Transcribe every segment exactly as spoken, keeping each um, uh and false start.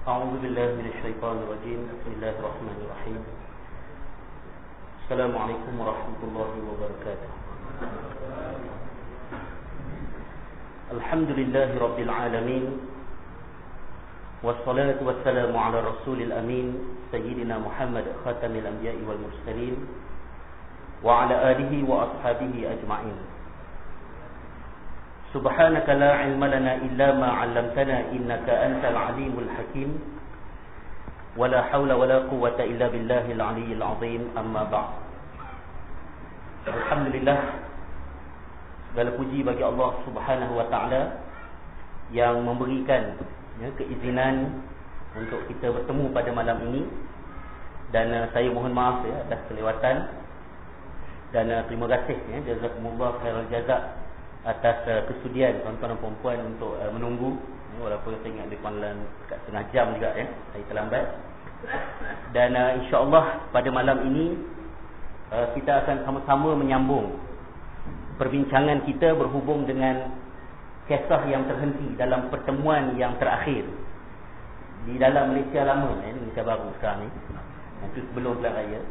أعوذ بالله من الشيطان الرجيم. بسم الله الرحمن الرحيم. السلام عليكم ورحمة الله وبركاته. الحمد لله رب العالمين، والصلاة والسلام على الرسول الأمين سيدنا محمد خاتم الأنبياء والمرسلين وعلى آله وأصحابه أجمعين. سبحانك لا علم لنا إلا ما علمتنا إنك أنت العليم الحكيم، ولا حول ولا قوة إلا بالله العلي العظيم. أما بعد. Alhamdulillah, segala puji bagi Allah Subhanahu wa taala yang memberikan ya, keizinan untuk kita bertemu pada malam ini. Dan uh, saya mohon maaf ya atas kelewatan, dan uh, terima kasih ya, jazakumullah khairul jazak atas uh, kesudian tuan-tuan dan puan-puan untuk uh, menunggu ya, walaupun saya ingat lebih kurang dekat setengah jam juga ya saya terlambat. Dan uh, insya-Allah pada malam ini uh, kita akan sama-sama menyambung perbincangan kita berhubung dengan kisah yang terhenti dalam pertemuan yang terakhir di dalam Malaysia lama ya, Malaysia baru sekarang ni, itu sebelum Pilihan Raya,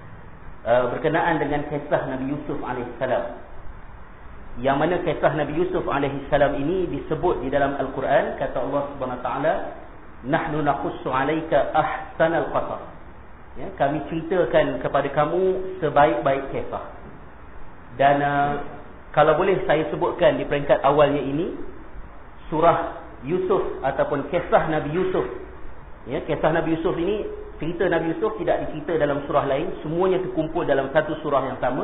uh, berkenaan dengan kisah Nabi Yusuf alaihissalam. Yang mana kisah Nabi Yusuf alaihissalam ini disebut di dalam Al-Quran, kata Allah Subhanahu wa taala, nahnu naqussu 'alaika ahsanal qasas. Ya, kami ceritakan kepada kamu sebaik-baik kisah. Dan uh, kalau boleh saya sebutkan di peringkat awalnya ini, surah Yusuf ataupun kisah Nabi Yusuf. Ya, kisah Nabi Yusuf ini, cerita Nabi Yusuf tidak dicerita dalam surah lain, semuanya terkumpul dalam satu surah yang sama,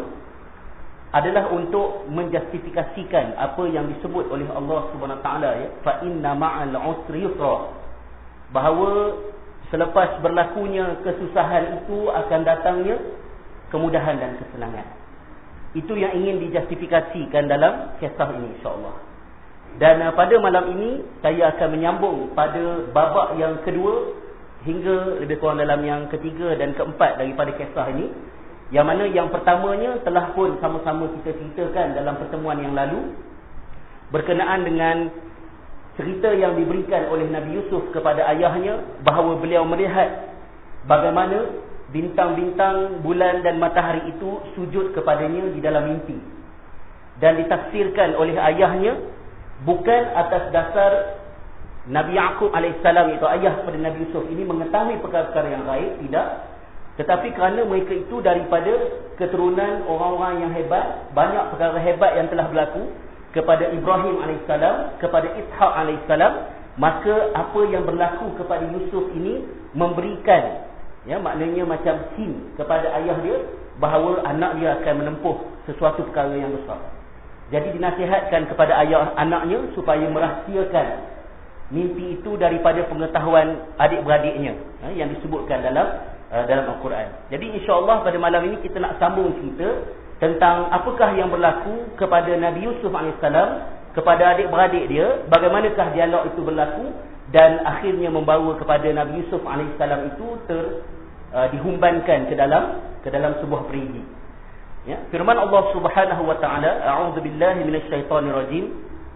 adalah untuk menjustifikasikan apa yang disebut oleh Allah Subhanahu wa taala ya, fa inna ma'al usri yusra, bahawa selepas berlakunya kesusahan itu akan datangnya kemudahan dan kesenangan. Itu yang ingin dijustifikasikan dalam kisah ini insya-Allah. Dan uh, pada malam ini saya akan menyambung pada babak yang kedua hingga lebih kurang dalam yang ketiga dan keempat daripada kisah ini. Yang mana yang pertamanya telah pun sama-sama kita ceritakan dalam pertemuan yang lalu, berkenaan dengan cerita yang diberikan oleh Nabi Yusuf kepada ayahnya, bahawa beliau melihat bagaimana bintang-bintang, bulan dan matahari itu sujud kepadanya di dalam mimpi. Dan ditafsirkan oleh ayahnya bukan atas dasar Nabi Yaqub alaihissalam, itu ayah kepada Nabi Yusuf ini, mengetahui perkara-perkara yang gaib, tidak, tetapi kerana mereka itu daripada keturunan orang-orang yang hebat, banyak perkara hebat yang telah berlaku kepada Ibrahim alaihissalam, kepada Ishaq alaihissalam, maka apa yang berlaku kepada Yusuf ini memberikan, ya, maknanya macam sin kepada ayah dia, bahawa anak dia akan menempuh sesuatu perkara yang besar. Jadi dinasihatkan kepada ayah anaknya supaya merahsiakan mimpi itu daripada pengetahuan adik-beradiknya, ya, yang disebutkan dalam Uh, dalam Al-Quran. Jadi insya-Allah pada malam ini kita nak sambung cerita tentang apakah yang berlaku kepada Nabi Yusuf alaihissalam, kepada adik-beradik dia, bagaimanakah dialog itu berlaku dan akhirnya membawa kepada Nabi Yusuf alaihissalam itu ter uh, dihumbankan ke dalam ke dalam sebuah perigi. Ya, firman Allah Subhanahu wa taala, a'udzubillahi minasyaitonirrajim,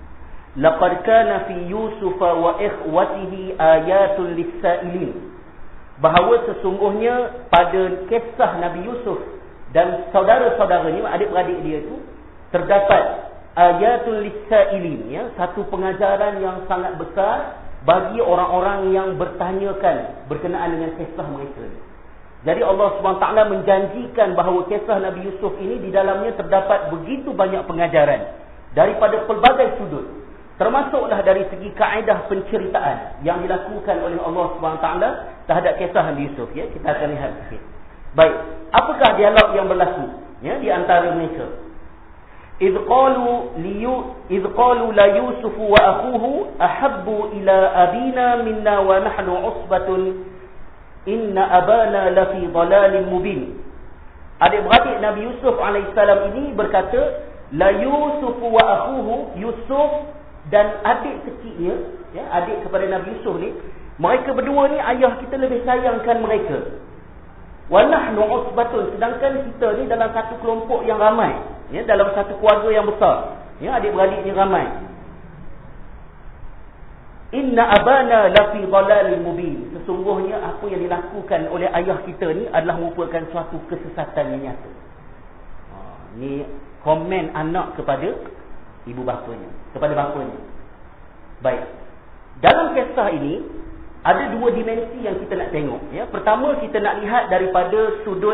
laqad kana fi Yusuf wa ikhwatihi ayatun lis-sa'ilin, bahawa sesungguhnya pada kisah Nabi Yusuf dan saudara-saudaranya, adik-beradik dia itu, terdapat ayatul lis-sa'ilin, ya, satu pengajaran yang sangat besar bagi orang-orang yang bertanyakan berkenaan dengan kisah mereka. Jadi Allah Subhanahu wa taala menjanjikan bahawa kisah Nabi Yusuf ini di dalamnya terdapat begitu banyak pengajaran daripada pelbagai sudut, termasuklah dari segi kaedah penceritaan yang dilakukan oleh Allah Subhanahu wa taala terhadap kisah Nabi Yusuf, ya. Kita akan lihat sikit. Baik, apakah dialog yang berlaku, ya, di antara mereka? Idh qalu liyu idh qalu la Yusuf wa akhuhu ahabbu ila abina minna wa nahnu usbatun inna abana la fi dhalalin mubin. Adik-beradik Nabi Yusuf alaihissalam ini berkata, la Yusuf wa akhuhu, Yusuf dan adik kecilnya, ya, adik kepada Nabi Yusuf ni, mereka berdua ni ayah kita lebih sayangkan mereka. Wa nahnu usbatun, sedangkan kita ni dalam satu kelompok yang ramai, ya, dalam satu keluarga yang besar, ya, adik-beradiknya ramai. inna abana lafi dhalalin mubin. Sesungguhnya apa yang dilakukan oleh ayah kita ni adalah merupakan suatu kesesatan yang nyata. Ha, ni komen anak kepada ibu bapanya, kepada bapanya. Baik. Dalam kisah ini ada dua dimensi yang kita nak tengok, ya. Pertama, kita nak lihat daripada sudut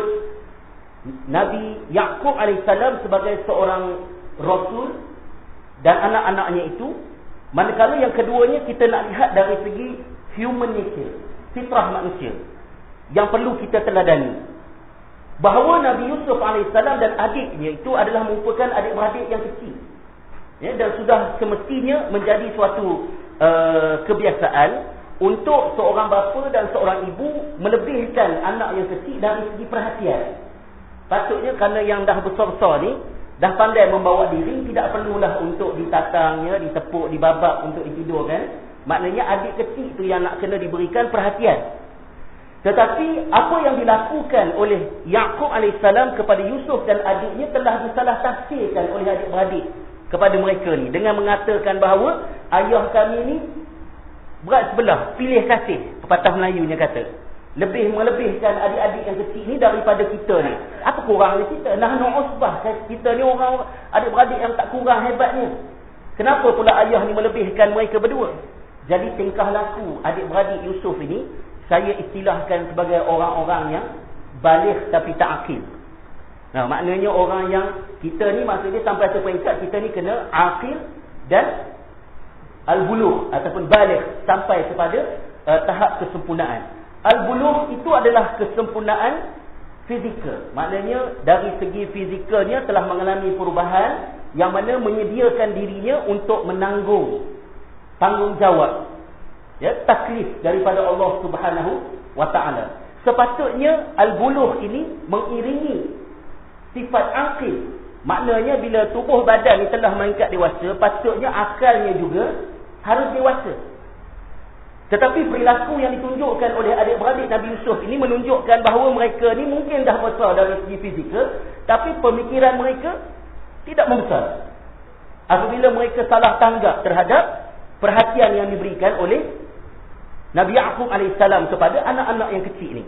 Nabi Yaqub alaihissalam sebagai seorang rasul dan anak-anaknya itu. Manakala yang keduanya kita nak lihat dari segi human nature, fitrah manusia yang perlu kita teladani. Bahawa Nabi Yusuf alaihissalam dan adiknya itu adalah merupakan adik-beradik yang kecil, ya, dan sudah semestinya menjadi suatu uh, kebiasaan untuk seorang bapa dan seorang ibu melebihkan anak yang kecil dari segi perhatian. Patutnya kerana yang dah besar-besar ni dah pandai membawa diri, tidak perlulah untuk ditatangnya, ditepuk, dibabak untuk ditidurkan. Maknanya adik kecil tu yang nak kena diberikan perhatian. Tetapi apa yang dilakukan oleh Yaqub alaihissalam kepada Yusuf dan adiknya telah disalah tafsirkan oleh adik-beradik kepada mereka ni dengan mengatakan bahawa ayah kami ni berat sebelah, pilih kasih, pepatah Melayunya kata. Lebih melebihkan adik-adik yang kecil ni daripada kita ni. Apa kurangnya kita? Nahnu usbah. Kita ni orang adik-beradik yang tak kurang hebatnya. Kenapa pula ayah ni melebihkan mereka berdua? Jadi tingkah laku adik-beradik Yusuf ini saya istilahkan sebagai orang-orang yang baligh tapi tak akil. Nah, maknanya orang yang kita ni maksudnya sampai satu peringkat kita ni kena akil dan al-bulugh ataupun baligh sampai kepada uh, tahap kesempurnaan. Al-bulugh itu adalah kesempurnaan fizikal. Maknanya dari segi fizikalnya telah mengalami perubahan yang mana menyediakan dirinya untuk menanggung tanggungjawab, ya, taklif daripada Allah Subhanahu wa taala. Sepatutnya al-bulugh ini mengiringi sifat akil. Maknanya bila tubuh badan ni telah meningkat dewasa, patutnya akalnya juga harus dewasa. Tetapi perilaku yang ditunjukkan oleh adik-beradik Nabi Yusuf ini menunjukkan bahawa mereka ni mungkin dah besar dari segi fizikal, tapi pemikiran mereka tidak membesar. Apabila mereka salah tanggap terhadap perhatian yang diberikan oleh Nabi Yaqub alaihissalam kepada anak-anak yang kecil ini.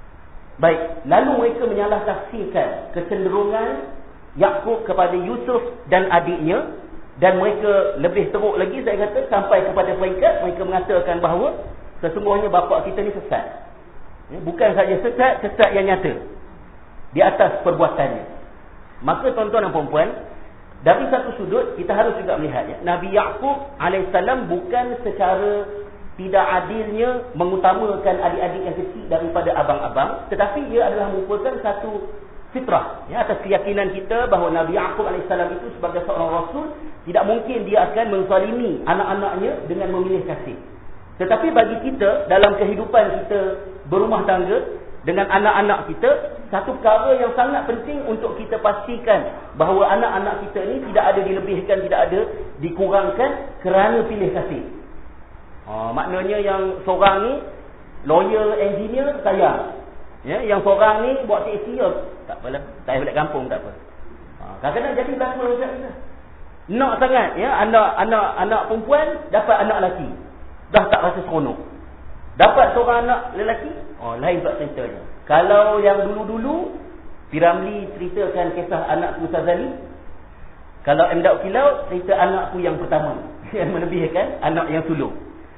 Baik, lalu mereka menyalah tafsirkan kecenderungan Yaqub kepada Yusuf dan adiknya. Dan mereka lebih teruk lagi, saya kata, sampai kepada peringkat mereka mengatakan bahawa sesungguhnya bapa kita ni sesat. Bukan saja sesat, sesat yang nyata di atas perbuatannya. Maka tuan-tuan dan puan-puan, dari satu sudut kita harus juga melihatnya, Nabi Yaqub alaihissalam bukan secara tidak adilnya mengutamakan adik-adik yang kecil daripada abang-abang, tetapi ia adalah merupakan satu fitrah, ya, atas keyakinan kita bahawa Nabi Yaqub alaihissalam itu sebagai seorang rasul tidak mungkin dia akan menzalimi anak-anaknya dengan memilih kasih. Tetapi bagi kita dalam kehidupan kita berumah tangga dengan anak-anak kita, satu perkara yang sangat penting untuk kita pastikan bahawa anak-anak kita ni tidak ada dilebihkan, tidak ada dikurangkan kerana pilih kasih. Ha, maknanya yang seorang ni lawyer, engineer, sayang. Ya, yang seorang ni buat taksi, ya, tak apalah, tak payah balik kampung, tak apa. Ha, kadang-kadang jadi belakang macam ni. Nak sangat, ya, anak anak anak perempuan dapat anak lelaki, dah tak rasa seronok. Dapat seorang anak lelaki, oh, lain buat ceritanya. Kalau yang dulu-dulu Piramli ceritakan kisah anakku Ustaz Ali, kalau M. Daud Kilau cerita anakku yang pertama yang melebihkan anak yang sulung,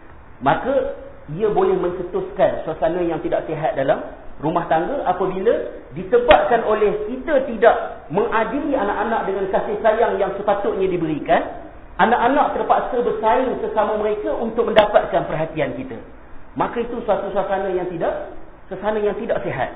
maka ia boleh mencetuskan suasana yang tidak sihat dalam rumah tangga apabila disebabkan oleh kita tidak mengadili anak-anak dengan kasih sayang yang sepatutnya diberikan. Anak-anak terpaksa bersaing sesama mereka untuk mendapatkan perhatian kita. Maka itu suatu suasana yang tidak suasana yang tidak sihat.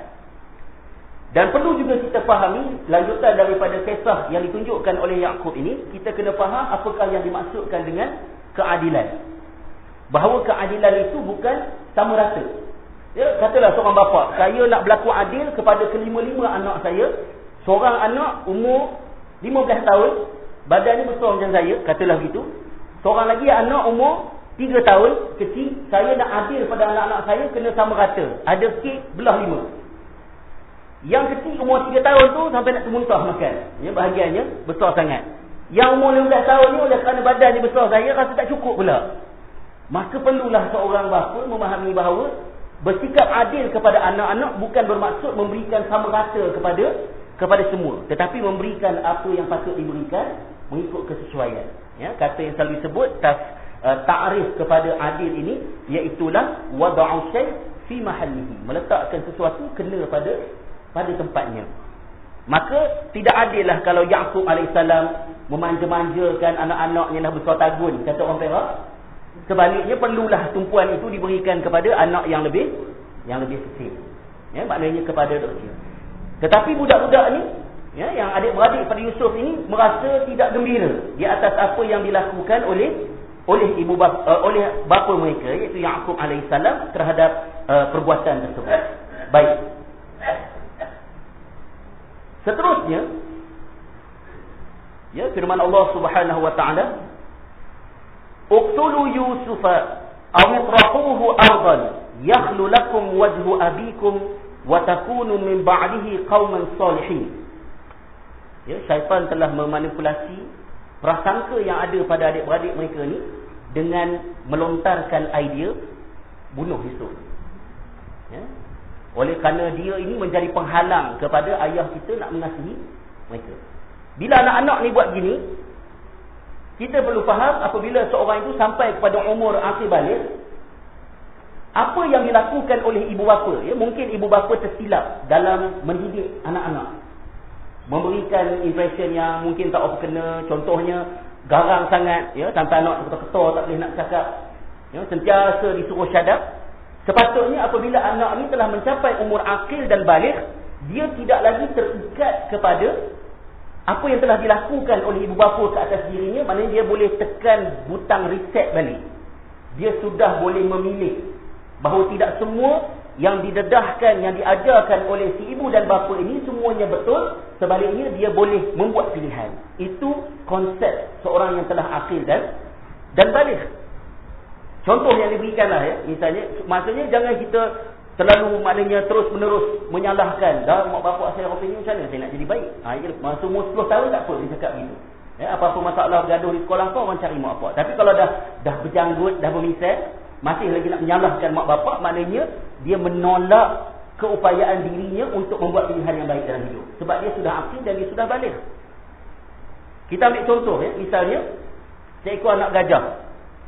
Dan perlu juga kita fahami lanjutan daripada kisah yang ditunjukkan oleh Yaqub ini, kita kena faham apakah yang dimaksudkan dengan keadilan. Bahawa keadilan itu bukan sama rata. Ya, katalah seorang bapa, saya nak berlaku adil kepada kelima-lima anak saya. Seorang anak umur lima belas tahun, badannya besar macam saya, katalah begitu. Seorang lagi anak umur tiga tahun, kecil. Saya nak adil pada anak-anak saya, kena sama rata. Ada kek belah lima. Yang kecil umur tiga tahun tu sampai nak termuntah makan, ya, bahagiannya besar sangat. Yang umur lima belas tahun ni oleh kerana badannya besar saya, rasa tak cukup pula. Maka perlulah seorang bapa memahami bahawa bersikap adil kepada anak-anak bukan bermaksud memberikan sama rata kepada kepada semua, tetapi memberikan apa yang patut diberikan mengikut kesesuaian. Ya, kata yang selalu disebut tas, uh, ta'rif kepada adil ini iaitulah wada'u syai' fi mahallihi, meletakkan sesuatu kena pada pada tempatnya. Maka tidak adillah kalau Yaqub alaihissalam memanja-manjakan anak-anaknya dah besar tagun, kata orang Perak. Sebaliknya perlulah tumpuan itu diberikan kepada anak yang lebih yang lebih kecil. Ya, maknanya kepada kecil. Tetapi budak-budak ni, ya, yang adik-beradik pada Yusuf ini merasa tidak gembira di atas apa yang dilakukan oleh oleh ibu bapa, uh, oleh bapa mereka iaitu Yaqub alaihissalam terhadap uh, perbuatan tersebut. Baik. Seterusnya, ya, firman Allah Subhanahu wa taala, uqtulu Yusufa aw itrahuhu ardan yakhlu lakum wajhu abikum wa takunu min ba'dihi qauman salihin. Ya, syaitan telah memanipulasi prasangka yang ada pada adik-beradik mereka ni dengan melontarkan idea bunuh Yusuf. Ya. Oleh kerana dia ini menjadi penghalang kepada ayah kita nak mengasihi mereka. Bila anak-anak ni buat gini, kita perlu faham apabila seorang itu sampai kepada umur akhir balik, apa yang dilakukan oleh ibu bapa, ya, mungkin ibu bapa tersilap dalam mendidik anak-anak, memberikan impression yang mungkin tak apa kena, contohnya garang sangat, ya, sampai anak ketar-ketar tak boleh nak cakap, ya, sentiasa disuruh syadab. Sepatutnya apabila anak ni telah mencapai umur akil dan balik, dia tidak lagi terikat kepada apa yang telah dilakukan oleh ibu bapa ke atas dirinya, maknanya dia boleh tekan butang reset balik. Dia sudah boleh memilih bahawa tidak semua yang didedahkan, yang diajarkan oleh si ibu dan bapa ini semuanya betul. Sebaliknya dia boleh membuat pilihan. Itu konsep seorang yang telah akil dan dan balik. Contoh yang diberikanlah, ya, misalnya, maksudnya jangan kita terlalu maknanya terus menerus menyalahkan. Dah mak bapak saya opini macam mana saya nak jadi baik. Ha, ya, masa umur sepuluh tahun tak apa dia cakap gitu. Ya, apa-apa masalah bergaduh di sekolah kau orang cari mak bapak. Tapi kalau dah dah berjanggut, dah bermisal, masih lagi nak menyalahkan mak bapak, maknanya dia menolak keupayaan dirinya untuk membuat pilihan yang baik dalam hidup. Sebab dia sudah akil dan dia sudah balik. Kita ambil contoh, ya, misalnya seekor anak gajah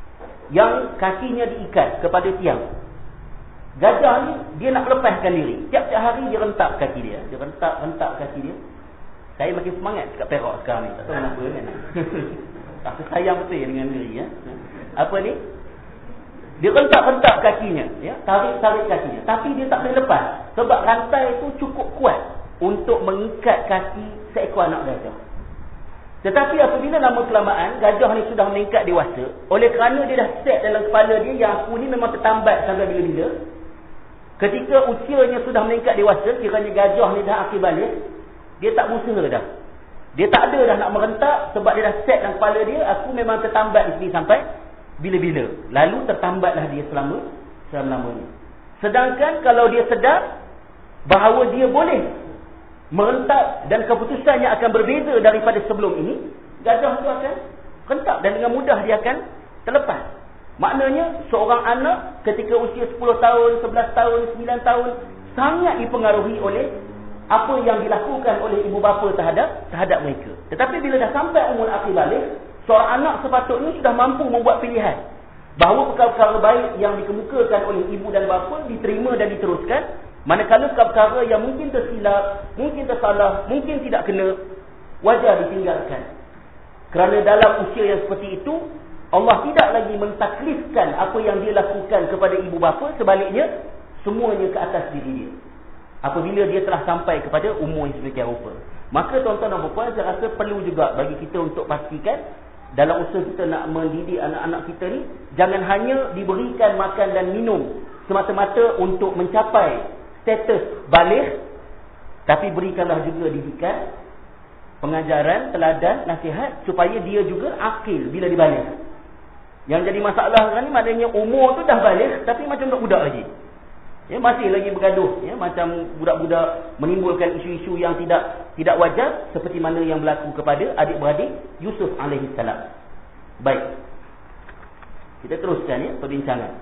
yang kakinya diikat kepada tiang. Gajah ni dia nak lepaskan diri. Tiap-tiap hari dia rentak kaki dia. Dia rentak-rentak kaki dia. Saya makin semangat kat Perak sekarang ni. Tak tahu kenapa kan. Tapi sayang betul dengan diri, ya. Apa ni? Dia rentak-rentak kakinya, ya, tarik-tarik kakinya. Tapi dia tak boleh lepas. Sebab rantai itu cukup kuat untuk mengikat kaki seekor anak gajah. Tetapi apabila lama kelamaan gajah ni sudah meningkat dewasa, oleh kerana dia dah set dalam kepala dia yang aku ni memang tertambat sampai bila-bila, ketika usianya sudah meningkat dewasa, kiranya gajah ni dah akhir balik, dia tak berusaha dah. Dia tak ada dah nak merentak sebab dia dah set dalam kepala dia, aku memang tertambat di sini sampai bila-bila. Lalu tertambatlah dia selama selama-lamanya. Sedangkan kalau dia sedar bahawa dia boleh merentak dan keputusannya akan berbeza daripada sebelum ini, gajah itu akan rentak dan dengan mudah dia akan terlepas. Maknanya seorang anak ketika usia sepuluh tahun, sebelas tahun, sembilan tahun sangat dipengaruhi oleh apa yang dilakukan oleh ibu bapa terhadap terhadap mereka. Tetapi bila dah sampai umur akhir balik, seorang anak sepatutnya sudah mampu membuat pilihan bahawa perkara-perkara baik yang dikemukakan oleh ibu dan bapa diterima dan diteruskan. Manakala perkara yang mungkin tersilap, mungkin tersalah, mungkin tidak kena, wajar ditinggalkan. Kerana dalam usia yang seperti itu, Allah tidak lagi mentaklifkan apa yang dia lakukan kepada ibu bapa, sebaliknya semuanya ke atas diri dia. Apabila dia telah sampai kepada umur yang sedemikian rupa. Maka tuan-tuan dan puan, saya rasa perlu juga bagi kita untuk pastikan dalam usaha kita nak mendidik anak-anak kita ni, jangan hanya diberikan makan dan minum semata-mata untuk mencapai status balik, tapi berikanlah juga didikan, pengajaran, teladan, nasihat supaya dia juga akil bila dibalik. Yang jadi masalah sekarang ni maknanya umur tu dah balik tapi macam budak-budak lagi. Ya, masih lagi bergaduh, ya, macam budak-budak menimbulkan isu-isu yang tidak tidak wajar seperti mana yang berlaku kepada adik-beradik Yusuf alaihissalam. Baik. Kita teruskan ya perbincangan.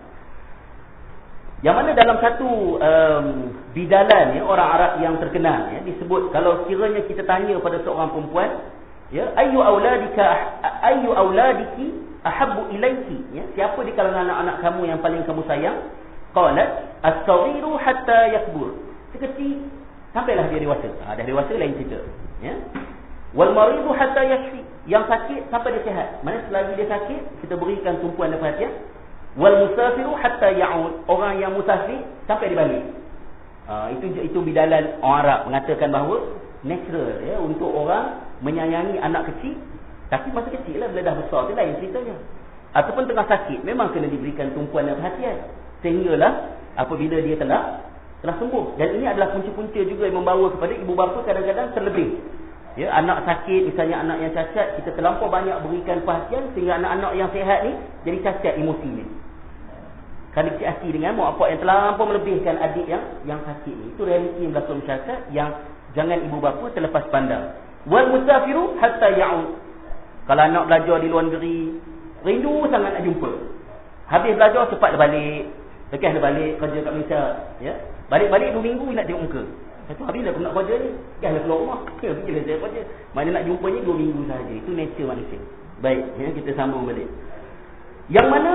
Yang mana dalam satu um, bidalan ya, orang Arab yang terkenal ya, disebut kalau kiranya kita tanya pada seorang perempuan, ya, ayyu auladika ayyu auladiki ahabbu ilaiki, ya, siapa di kalangan anak-anak kamu yang paling kamu sayang? Qalat as-saghiru hatta yakbur. Sekecil sampailah dia dewasa. Ha, dah dewasa lain cerita, ya. Wal maridu hatta yashfi. Yang sakit sampai dia sihat. Mana selagi dia sakit, kita berikan tumpuan dan perhatian. Wal musafiru hatta ya'ud. Orang yang musafir sampai dia balik. Ha, itu itu bidalan orang Arab mengatakan bahawa natural ya untuk orang menyayangi anak kecil, tapi masa kecil lah, bila dah besar tu lain ceritanya. Ataupun tengah sakit, memang kena diberikan tumpuan dan perhatian. Sehinggalah apabila dia telah telah sembuh. Dan ini adalah punca-punca juga yang membawa kepada ibu bapa kadang-kadang terlebih. Ya, anak sakit, misalnya anak yang cacat, kita terlampau banyak berikan perhatian sehingga anak-anak yang sihat ni jadi cacat emosinya. Kerana kecil hati dengan mak bapak yang terlampau melebihkan adik yang yang sakit ni. Itu realiti yang berlaku masyarakat yang jangan ibu bapa terlepas pandang. Wal musafiru hatta ya'ud. Kalau anak belajar di luar negeri, rindu sangat nak jumpa. Habis belajar cepat dia balik. Lekas dia balik kerja kat Malaysia, ya. Balik-balik dua minggu nak tengok muka. Satu hari dah aku nak kerja ni, dah lah keluar rumah. Ya, bila saya kerja. Mana nak jumpanya dua minggu sahaja. Itu nature manusia. Baik, ya, kita sambung balik. Yang mana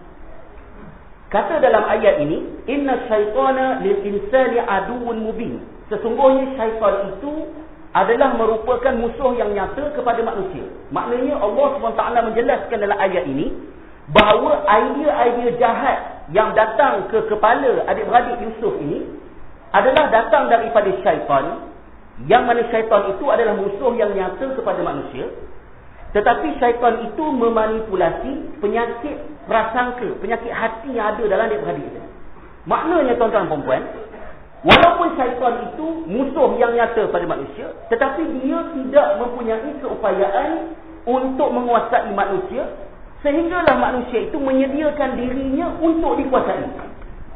kata dalam ayat ini, inna syaitana lil insani aduwwun mubin. Sesungguhnya syaitan itu adalah merupakan musuh yang nyata kepada manusia. Maknanya Allah subhanahu wa taala menjelaskan dalam ayat ini bahawa idea-idea jahat yang datang ke kepala adik-beradik Yusuf ini adalah datang daripada syaitan, yang mana syaitan itu adalah musuh yang nyata kepada manusia. Tetapi syaitan itu memanipulasi penyakit prasangka, penyakit hati yang ada dalam adik-beradik kita. Maknanya tuan-tuan dan puan, walaupun syaitan itu musuh yang nyata pada manusia, tetapi dia tidak mempunyai keupayaan untuk menguasai manusia, sehinggalah manusia itu menyediakan dirinya untuk dikuasai.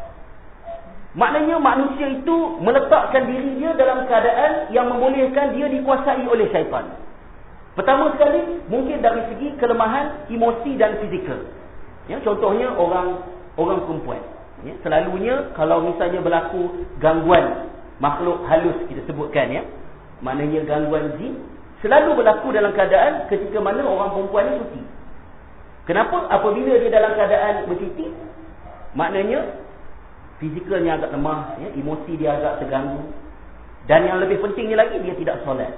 Maknanya manusia itu meletakkan dirinya dalam keadaan yang membolehkan dia dikuasai oleh syaitan. Pertama sekali, mungkin dari segi kelemahan emosi dan fizikal. Ya, contohnya orang orang perempuan. Ya, selalunya kalau misalnya berlaku gangguan makhluk halus kita sebutkan, ya, maknanya gangguan jin, selalu berlaku dalam keadaan ketika mana orang perempuan ni cuti. Kenapa? Apabila dia dalam keadaan bercuti, maknanya fizikalnya agak lemah, ya, emosi dia agak terganggu, dan yang lebih pentingnya lagi, dia tidak solat.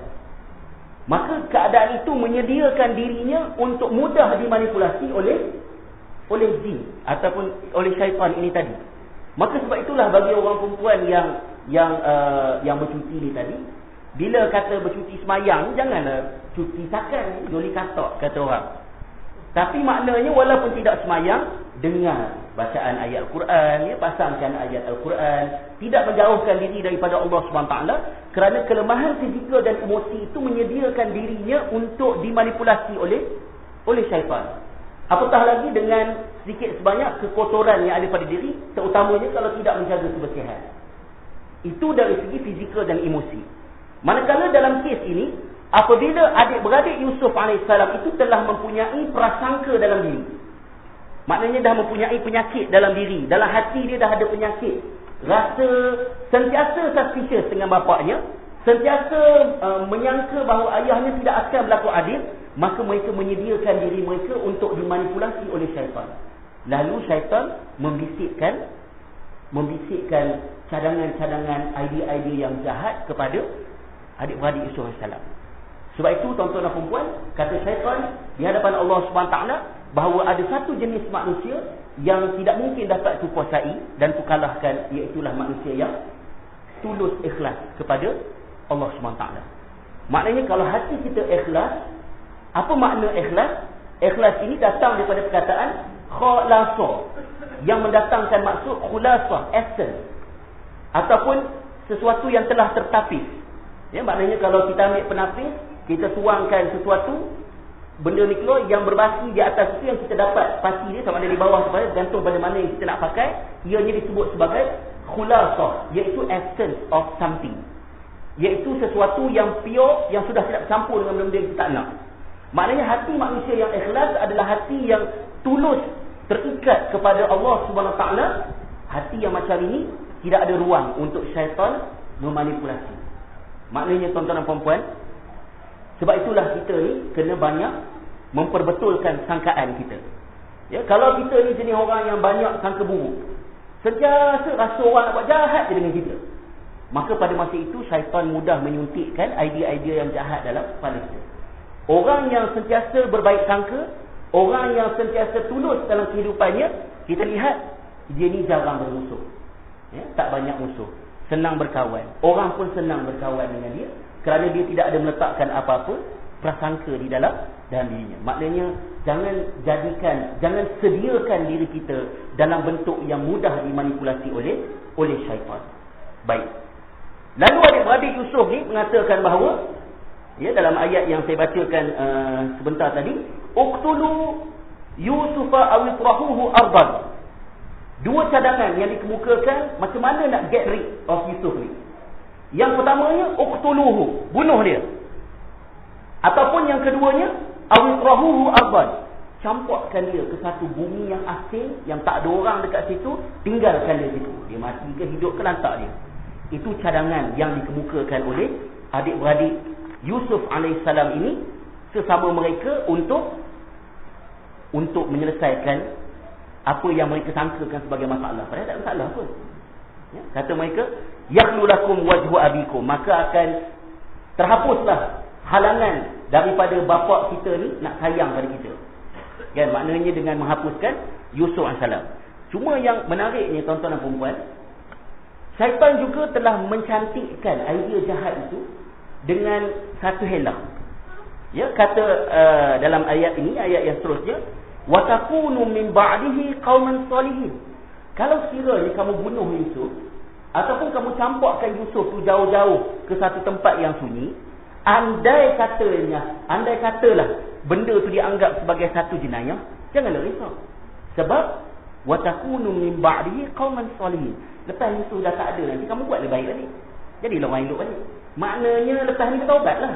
Maka keadaan itu menyediakan dirinya untuk mudah dimanipulasi oleh oleh jin ataupun oleh syaitan ini tadi. Maka sebab itulah bagi orang perempuan yang yang uh, yang bercuti ni tadi, bila kata bercuti semayang, janganlah cuti sakan, joli katak kata orang. Tapi maknanya walaupun tidak semayang, dengar bacaan ayat Al-Quran, ya, pasangkan ayat Al-Quran, tidak menjauhkan diri daripada Allah subhanahu wa taala, kerana kelemahan fizikal dan emosi itu menyediakan dirinya untuk dimanipulasi oleh oleh syaitan. Apatah lagi dengan sedikit sebanyak kekotoran yang ada pada diri, terutamanya kalau tidak menjaga kebersihan. Itu dari segi fizikal dan emosi. Manakala dalam kes ini, apabila adik-beradik Yusuf alaihissalam itu telah mempunyai prasangka dalam diri, maknanya dah mempunyai penyakit dalam diri, dalam hati dia dah ada penyakit, rasa sentiasa suspicious dengan bapaknya, sentiasa uh, menyangka bahawa ayahnya tidak akan berlaku adil, maka mereka menyediakan diri mereka untuk dimanipulasi oleh syaitan. Lalu syaitan membisikkan membisikkan cadangan-cadangan idea-idea yang jahat kepada adik-beradik Yusuf alaihissalam. Sebab itu tuan-tuan dan puan, kata syaitan di hadapan Allah subhanahu wa taala bahawa ada satu jenis manusia yang tidak mungkin dapat kuasai dan kukalahkan, iaitulah manusia yang tulus ikhlas kepada Allah subhanahu wa taala. Maknanya kalau hati kita ikhlas, apa makna ikhlas? Ikhlas ini datang daripada perkataan khalasa, yang mendatangkan maksud khulasah, essence, ataupun sesuatu yang telah tertapis. Ya, maknanya kalau kita ambil penapis, kita tuangkan sesuatu, benda ni keluar, yang berbasi di atas itu yang kita dapat pasti dia sama ada di bawah, bergantung pada mana yang kita nak pakai, ianya disebut sebagai khulasah, iaitu essence of something, iaitu sesuatu yang pure, yang sudah tidak bercampur dengan benda-benda yang kita tak nak. Maknanya hati manusia yang ikhlas adalah hati yang tulus terikat kepada Allah Subhanahu Wa Taala, hati yang macam ini tidak ada ruang untuk syaitan memanipulasi. Maknanya tuan-tuan dan puan-puan, sebab itulah kita ni kena banyak memperbetulkan sangkaan kita. Ya, kalau kita ni jenis orang yang banyak sangka buruk, sentiasa rasa orang nak buat jahat je dengan kita, maka pada masa itu syaitan mudah menyuntikkan idea-idea yang jahat dalam kepala kita. Orang yang sentiasa berbaik sangka, orang yang sentiasa tulus dalam kehidupannya, kita lihat dia ni jarang bermusuh, ya, tak banyak musuh, senang berkawan. Orang pun senang berkawan dengan dia kerana dia tidak ada meletakkan apa-apa prasangka di dalam dalam dirinya. Maknanya jangan jadikan, jangan sediakan diri kita dalam bentuk yang mudah dimanipulasi oleh oleh syaitan. Baik. Lalu adik-beradik Yusuf ni mengatakan bahawa, ya, dalam ayat yang saya bacakan uh, sebentar tadi, uqtulu Yusufa aw itrahuhu ardan. Dua cadangan yang dikemukakan macam mana nak get rid of Yusuf ni. Yang pertamanya, uqtuluhu, bunuh dia. Ataupun yang keduanya, awitrahuhu ardan, campakkan dia ke satu bumi yang asing, yang tak ada orang dekat situ, tinggalkan dia situ. Dia mati ke hidup ke, lantak dia. Itu cadangan yang dikemukakan oleh adik-beradik Yusuf alaihissalam ini sesama mereka untuk untuk menyelesaikan apa yang mereka sangkakan sebagai masalah. Padahal tak masalah pun. Ya, kata mereka, yakhlu lakum wajhu abikum, maka akan terhapuslah halangan daripada bapa kita ni nak sayang pada kita. Kan, maknanya dengan menghapuskan Yusuf alaihissalam. Cuma yang menariknya tuan-tuan dan puan-puan, syaitan juga telah mencantikkan idea jahat itu dengan satu helah. Ya, kata uh, dalam ayat ini, ayat yang seterusnya, wa takunu min ba'dihi qauman salihin. Kalau sekiranya kamu bunuh Yusuf ataupun kamu campakkan Yusuf tu jauh-jauh ke satu tempat yang sunyi, andai katanya, andai katalah benda tu dianggap sebagai satu jenayah, janganlah risau. Sebab wa takunu min ba'dihi qauman salihin. Lepas Yusuf dah tak ada nanti, kamu buat lebih baik lagi. Jadilah orang elok balik. Maknanya lepas ni bertaubatlah.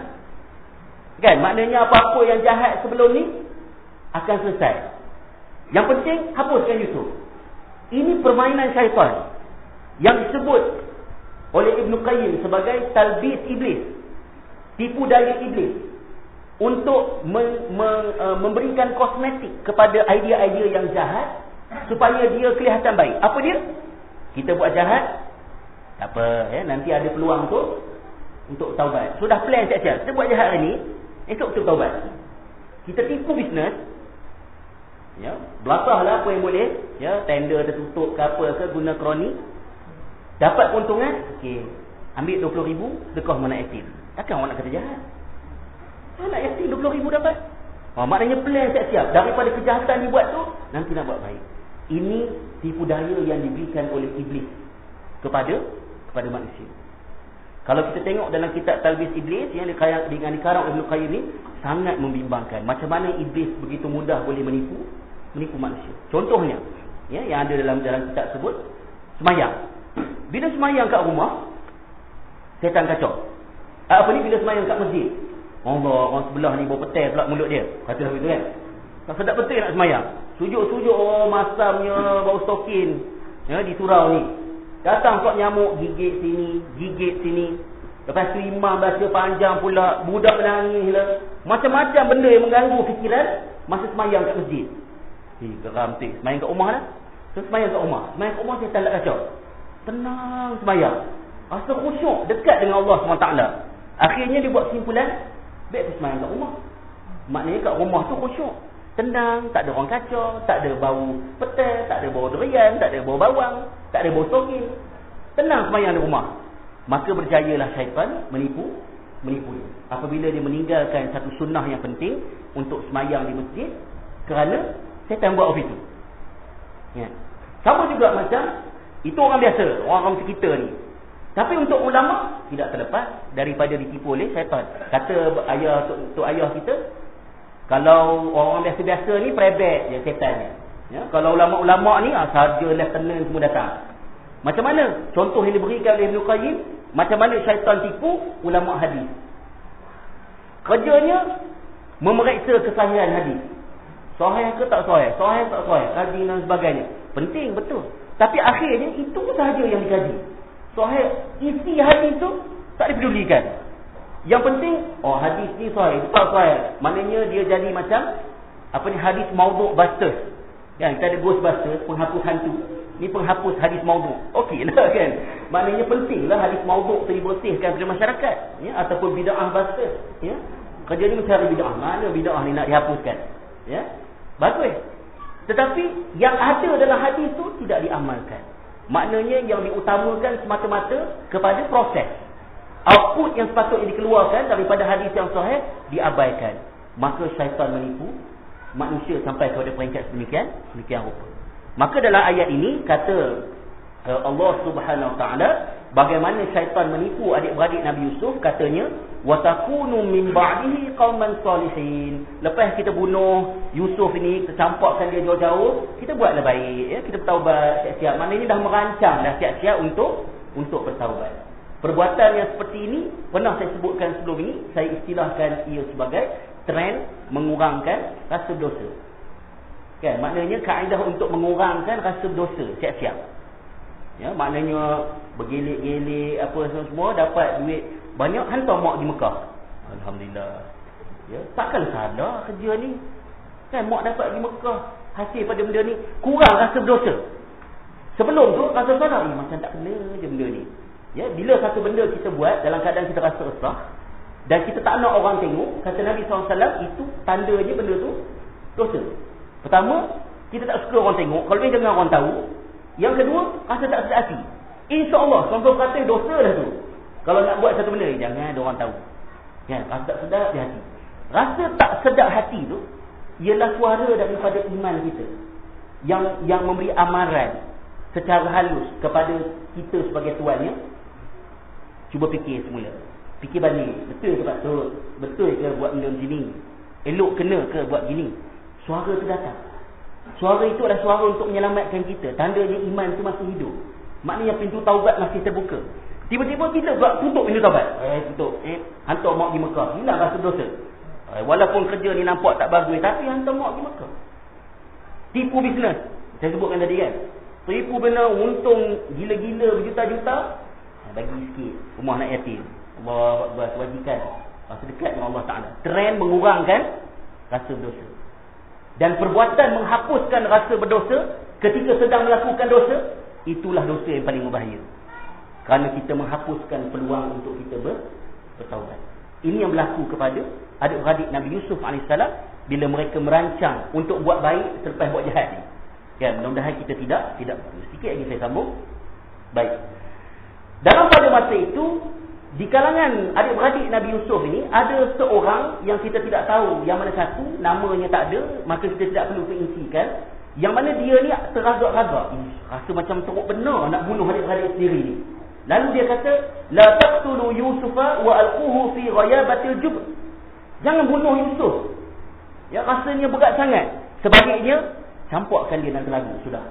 Kan, maknanya apa-apa yang jahat sebelum ni akan selesai. Yang penting hapuskan Yusuf. Ini permainan syaitan yang disebut oleh Ibn Qayyim sebagai talbis iblis, tipu daya iblis, untuk men, men, uh, memberikan kosmetik kepada idea-idea yang jahat supaya dia kelihatan baik. Apa dia? Kita buat jahat, tak apa, ya, nanti ada peluang untuk untuk taubat. Sudah plan siap-siap. Kita buat jahat hari ni, esok kita taubat. Kita tipu bisnes, ya, belakanglah apa yang boleh, ya, tender tertutup ke apa ke, guna kroni, dapat keuntungan, okey, ambil dua puluh ribu, dekah mana yatim. Takkan awak nak kata jahat? Anak yatim dua puluh ribu dapat. Oh, maknanya plan siap-siap. Daripada kejahatan dibuat tu, nanti nak buat baik. Ini tipu daya yang diberikan oleh iblis kepada kepada manusia. Kalau kita tengok dalam kitab Talbis Iblis yang dikarang, dengan dikarang Ibn Qayyim ni, sangat membimbangkan macam mana iblis begitu mudah boleh menipu menipu manusia. Contohnya, ya, yang ada dalam dalam kitab tersebut, semayang. Bila semayang kat rumah, setan kacau. Apa ni, bila semayang kat masjid, Allah, orang sebelah ni bau petai pula mulut dia. Kata begitu kan. Tak sedap betul nak semayang. Sujud-sujud, oh, masamnya bau stokin, ya, di surau ni. Datang kok nyamuk, gigit sini, gigit sini. Lepas tu imam baca panjang pula, budak menangis lah. Macam-macam benda yang mengganggu fikiran masa semayang kat masjid. Eh, geram tu. Semayang kat rumah dah. So, semayang kat rumah. Semayang kat rumah, setan tak kacau. Tenang semayang. Rasa khusyuk, dekat dengan Allah subhanahu wa taala. Akhirnya dia buat kesimpulan, baik tu semayang kat rumah. Maknanya kat rumah tu khusyuk. Tenang, tak ada orang kacau, tak ada bau petai, tak ada bau durian, tak ada bau bawang, tak ada bau stokin. Tenang semayang di rumah. Maka berjayalah syaitan menipu menipu dia. Apabila dia meninggalkan satu sunnah yang penting untuk semayang di masjid kerana syaitan buat ofis itu. Ya. Sama juga macam itu orang biasa, orang macam kita ni. Tapi untuk ulama tidak terlepas daripada ditipu oleh syaitan. Kata ayah tok, tok ayah kita, kalau orang biasa-biasa ni prebet je setan ni. Ya, kalau ulama-ulama ni ah saja lieutenant semua datang. Macam mana? Contoh yang diberikan oleh Ibn Qayyim, macam mana syaitan tipu ulama hadis. Kerjanya memeriksa kesahihan hadis. Sahih ke tak sahih? Sahih tak sahih? Kaji dan sebagainya. Penting, betul. Tapi akhirnya itu sahaja yang dikaji. Sahih, isi hadis tu tak dipedulikan. Yang penting, oh hadis ni sahih, tak sahih. Maknanya dia jadi macam apa ni, hadis maudhu' busters. Kan, kita ada Ghostbusters, penghapus hantu. Ni penghapus hadis maudhu'. Okey lah kan. Maknanya pentinglah hadis maudhu' tu dibersihkan kepada masyarakat, ya, ataupun bid'ah busters, ya. Kerja ni mencari bid'ah. Mana bid'ah ni nak dihapuskan? Ya. Bagus. Tetapi yang ada dalam hadis tu tidak diamalkan. Maknanya yang diutamakan semata-mata kepada proses. Output yang sepatutnya dikeluarkan daripada hadis yang sahih diabaikan. Maka syaitan menipu manusia sampai kepada peringkat sedemikian, sedemikian rupa. Maka dalam ayat ini kata uh, Allah Subhanahu Wa Taala, bagaimana syaitan menipu adik-beradik Nabi Yusuf, katanya wa takunu min ba'dihi qauman salihin. Lepas kita bunuh Yusuf ini, kita campakkan dia jauh-jauh, kita buatlah baik, ya, kita bertaubat siap-siap. Maknanya dah merancang, dah siap-siap untuk untuk bertaubat. Perbuatan yang seperti ini pernah saya sebutkan sebelum ini, saya istilahkan ia sebagai trend mengurangkan rasa berdosa. Kan, maknanya kaedah untuk mengurangkan rasa berdosa siap-siap. Ya, maknanya bergelik-gelik apa semua, dapat duit banyak, hantar mak di Mekah. Alhamdulillah. Ya, takkan salah kerja ni. Kan mak dapat di Mekah, hasil pada benda ni, kurang rasa berdosa. Sebelum tu rasa salah, eh, macam tak kena je benda ni. Ya, bila satu benda kita buat dalam keadaan kita rasa resah dan kita tak nak orang tengok, kata Nabi sallallahu alaihi wasallam, itu tandanya benda tu dosa. Pertama, kita tak suka orang tengok. Kalau dia jangan orang tahu. Yang kedua, rasa tak sedap hati. InsyaAllah sembilan puluh peratus dosa dah tu. Kalau nak buat satu benda, jangan ada orang tahu. Kan, rasa tak sedap di hati. Rasa tak sedap hati tu ialah suara daripada iman kita yang yang memberi amaran secara halus kepada kita sebagai tuannya. Cuba fikir semula. Fikir balik. Betul ke patut? Betul ke buat benda macam ni? Elok kena ke buat gini? Suara tu datang. Suara itu adalah suara untuk menyelamatkan kita. Tandanya iman tu masih hidup. Maknanya pintu taubat masih terbuka. Tiba-tiba kita buat tutup pintu taubat. Eh, tutup. Eh, hantar mak di Mekah. Hilang rasa dosa. Eh, walaupun kerja ni nampak tak bagus, tapi hantar mak di Mekah. Tipu bisnes. Saya sebutkan tadi kan. Tipu benar, untung gila-gila berjuta-juta. Bagi sikit rumah anak yatim. Allah Akbar, kewajikan rasa dekat dengan Allah Ta'ala. Trend mengurangkan rasa berdosa. Dan perbuatan menghapuskan rasa berdosa ketika sedang melakukan dosa, itulah dosa yang paling berbahaya. Kerana kita menghapuskan peluang untuk kita ber, bertaubat. Ini yang berlaku kepada adik-beradik Nabi Yusuf alaihissalam bila mereka merancang untuk buat baik selepas buat jahat ni. Ya, mudah-mudahan kita tidak tidak sikit lagi saya sambung. Baik. Dalam pada masa itu, di kalangan adik-beradik Nabi Yusuf ini, ada seorang yang kita tidak tahu yang mana satu, namanya tak ada, maka kita tidak perlu perincikan. Yang mana dia ni teragak-agak, rasa macam teruk benar nak bunuh adik-beradik sendiri ni. Lalu dia kata, la taqtulu Yusufa wa alquhu fi ghayabatil jub. Jangan bunuh Yusuf. Ya, rasanya berat sangat. Sebaliknya, campakkan dia dalam telaga, sudah.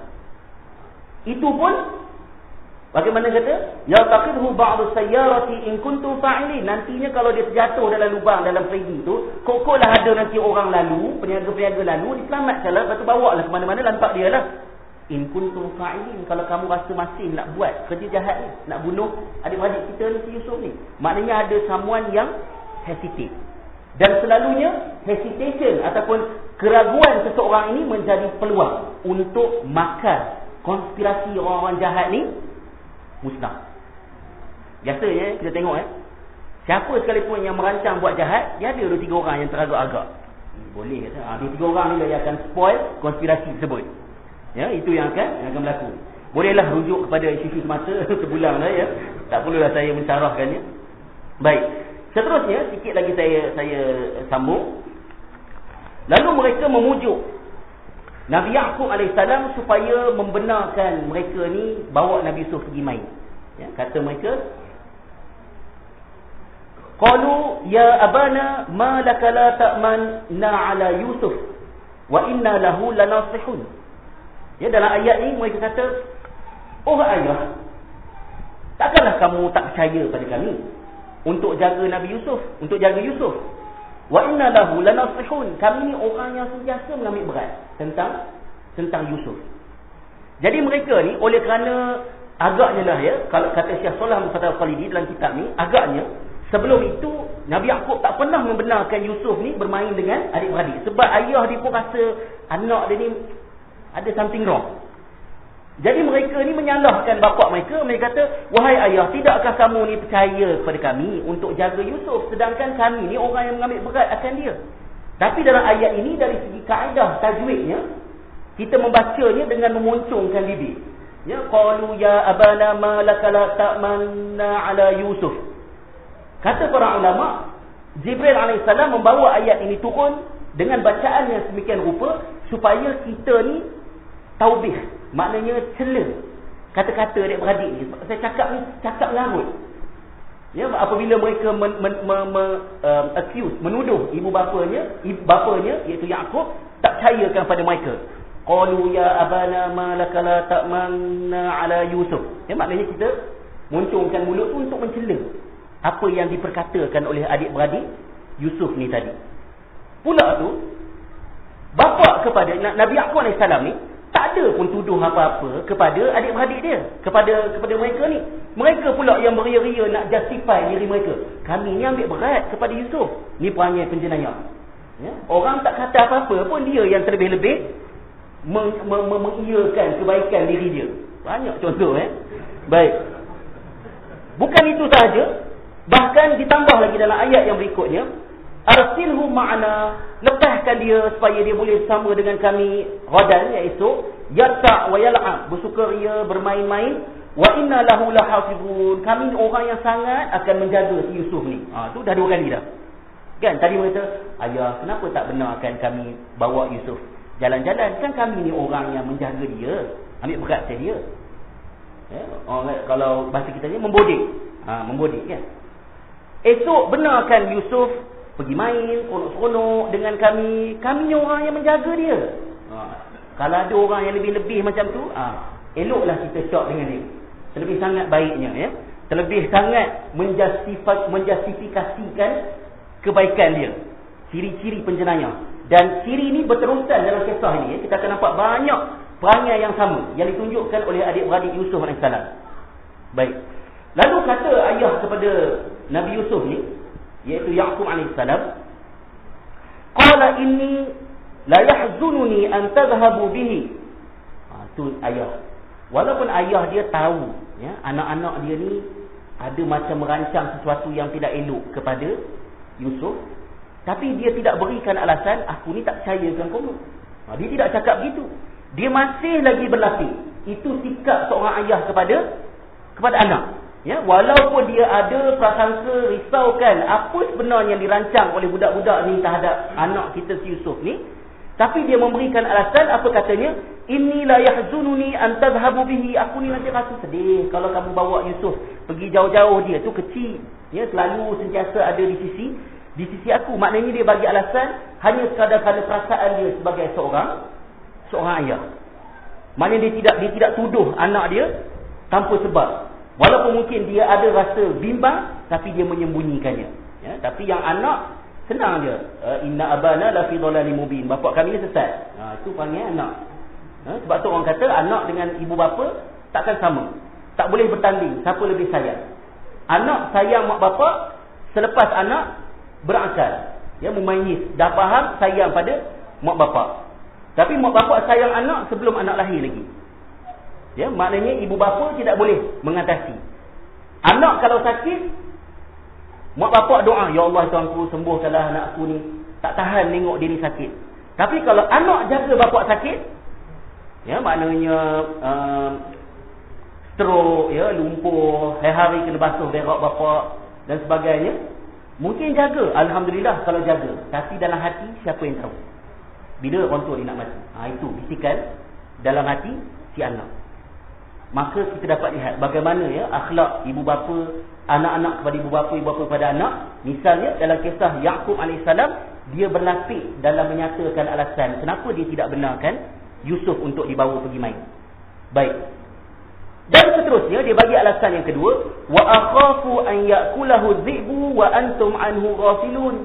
Itu pun bagaimana kata? Ya taqidhu ba'du sayyarati in kuntum fa'ilin. Nantinya kalau dia terjatuh dalam lubang dalam perigi tu, kokoklah ada nanti orang lalu, peniaga-peniaga lalu, diselamatkanlah, lepas tu bawalah ke mana-mana, lantak dia lah. In kuntum fa'ilin, kalau kamu rasa masih nak buat kerja jahat ni, nak bunuh adik-beradik kita ni, si Yusuf ni. Maknanya ada someone yang hesitate. Dan selalunya hesitation ataupun keraguan seseorang ini menjadi peluang untuk makar konspirasi orang-orang jahat ni musnah. Biasanya kita tengok eh, siapa sekalipun yang merancang buat jahat, dia ada dua tiga orang yang teragak-agak. Boleh kata, ah, dua tiga orang ni dia akan spoil konspirasi tersebut. Ya, itu yang akan yang akan berlaku. Bolehlah rujuk kepada isu semasa sebulan lah ya. Tak perlulah saya mencarahkannya. Baik. Seterusnya sikit lagi saya saya sambung. Lalu mereka memujuk Nabi Ya'qub alaihissalam supaya membenarkan mereka ni bawa Nabi Yusuf pergi main. Ya, kata mereka, qalu ya abana ma laka la ta'manna ala Yusuf wa inna lahu lanasihun. Ya, dalam ayat ni mereka kata, oh ayah, takkanlah kamu tak percaya pada kami untuk jaga Nabi Yusuf, untuk jaga Yusuf. Wa inna lahu lanasihun. Kami ni orang yang sentiasa mengambil berat tentang tentang Yusuf. Jadi mereka ni oleh kerana agaknya lah ya, kalau kata Syekh Salah Al Khalidi dalam kitab ni, agaknya sebelum itu Nabi Yaqub tak pernah membenarkan Yusuf ni bermain dengan adik-beradik. Sebab ayah dia pun rasa anak dia ni ada something wrong. Jadi mereka ni menyalahkan bapa mereka. Mereka kata, wahai ayah, tidakkah kamu ni percaya kepada kami untuk jaga Yusuf, sedangkan kami ni orang yang mengambil berat akan dia. Tapi dalam ayat ini dari segi kaedah tajwidnya, kita membacanya dengan memoncongkan bibir. Ya, qalu ya abana ma lakala ta'manna ala Yusuf. Kata para ulama, Jibril alaihissalam membawa ayat ini turun dengan bacaan yang semikian rupa supaya kita ni taubih, maknanya cela kata-kata adik-beradik ni. Saya cakap ni cakap larut. Ya, apabila mereka men, men, men, men, um, accuse, menuduh ibu bapanya, ibu bapanya iaitu Yaqub tak percayakan pada mereka. Qalu ya abana ma lakala ta'manna ala Yusuf. Ya, maknanya kita moncongkan mulut tu untuk mencela apa yang diperkatakan oleh adik-beradik Yusuf ni tadi. Pula tu bapa kepada Nabi Yaqub alaihissalam ni tak ada pun tuduh apa-apa kepada adik-beradik dia, kepada kepada mereka ni. Mereka pula yang beria-ria nak justify diri mereka. Kami ni ambil berat kepada Yusuf. Ni perangai penjenayah. Ya? Orang tak kata apa-apa pun dia yang terlebih-lebih meng, meng, meng, mengiyakan kebaikan diri dia. Banyak contoh eh. Baik. Bukan itu sahaja, bahkan ditambah lagi dalam ayat yang berikutnya, arsilhu ma'ana, lepaskan dia supaya dia boleh sama dengan kami ghadan, iaitu yarta' wa yal'ab, bersukaria, bermain-main. Wa inna lahu lahafizun, kami orang yang sangat akan menjaga si Yusuf ni. Ha, tu dah dua kali dah. Kan tadi mereka, ayah kenapa tak benarkan kami bawa Yusuf jalan-jalan? Kan kami ni orang yang menjaga dia, ambil berat saya dia. Ya, orang, kalau bahasa kita ni membodik. Ha, membodik kan. Esok benarkan Yusuf pergi main, seronok-seronok dengan kami. Kami ni orang yang menjaga dia. Ha, kalau ada orang yang lebih-lebih macam tu, ha, eloklah kita syok dengan dia. Terlebih sangat baiknya ya. Terlebih sangat menjustifikasikan menjustifikasikan kebaikan dia. Ciri-ciri penjenayah. Dan ciri ni berterusan dalam kisah ini ya. Kita akan nampak banyak perangai yang sama yang ditunjukkan oleh adik-beradik Yusuf alaihissalam. Baik. Lalu kata ayah kepada Nabi Yusuf ni, iaitu Yaqub alaihissalam, qala inni la yahzununi an tadhhabu bihi. Ha, tu ayah. Walaupun ayah dia tahu ya, anak-anak dia ni ada macam merancang sesuatu yang tidak elok kepada Yusuf, tapi dia tidak berikan alasan, aku ni tak percayakan kamu. Ha, dia tidak cakap begitu. Dia masih lagi berlatih. Itu sikap seorang ayah kepada kepada anak. Ya, walaupun dia ada prasangka risaukan apa sebenarnya yang dirancang oleh budak-budak ni terhadap anak kita si Yusuf ni, tapi dia memberikan alasan. Apa katanya? Inni la yahzununi an tadhhabu bihi. Aku ni nanti rasa sedih kalau kamu bawa Yusuf pergi jauh-jauh, dia tu kecil. Ya, selalu sentiasa ada di sisi di sisi aku. Maknanya dia bagi alasan hanya sekadar kerana perasaan dia sebagai seorang seorang ayah. Maknanya dia tidak dia tidak tuduh anak dia tanpa sebab. Walaupun mungkin dia ada rasa bimbang, tapi dia menyembunyikannya. Ya, tapi yang anak senang dia. Inna abana la fi dhalalin mubin. Bapa kami ni sesat. Ha, itu panggil anak. Ha, sebab tu orang kata anak dengan ibu bapa takkan sama. Tak boleh bertanding siapa lebih sayang. Anak sayang mak bapa selepas anak berakal. Ya, memayis, dah faham sayang pada mak bapa. Tapi mak bapa sayang anak sebelum anak lahir lagi. Ya, maknanya ibu bapa tidak boleh mengatasi. Anak kalau sakit, mak bapak doa, ya Allah Tuanku, sembuhkanlah anakku ni, tak tahan tengok dia ni sakit. Tapi kalau anak jaga bapak sakit, ya, maknanya uh, stroke, ya, lumpuh, hari-hari kena basuh berak bapak dan sebagainya, mungkin jaga, alhamdulillah kalau jaga. Tapi dalam hati siapa yang tahu bila orang tua dia nak mati. Ha, itu bisikan dalam hati si anak. Maka kita dapat lihat bagaimana ya akhlak ibu bapa, anak-anak kepada ibu bapa, ibu bapa kepada anak. Misalnya dalam kisah Yaqub alaihissalam, dia berlapik dalam menyatakan alasan kenapa dia tidak benarkan Yusuf untuk dibawa pergi main. Baik. Dan seterusnya dia bagi alasan yang kedua, wa akhafu an ya'kulahu dhi'bu wa antum anhu ghafilun.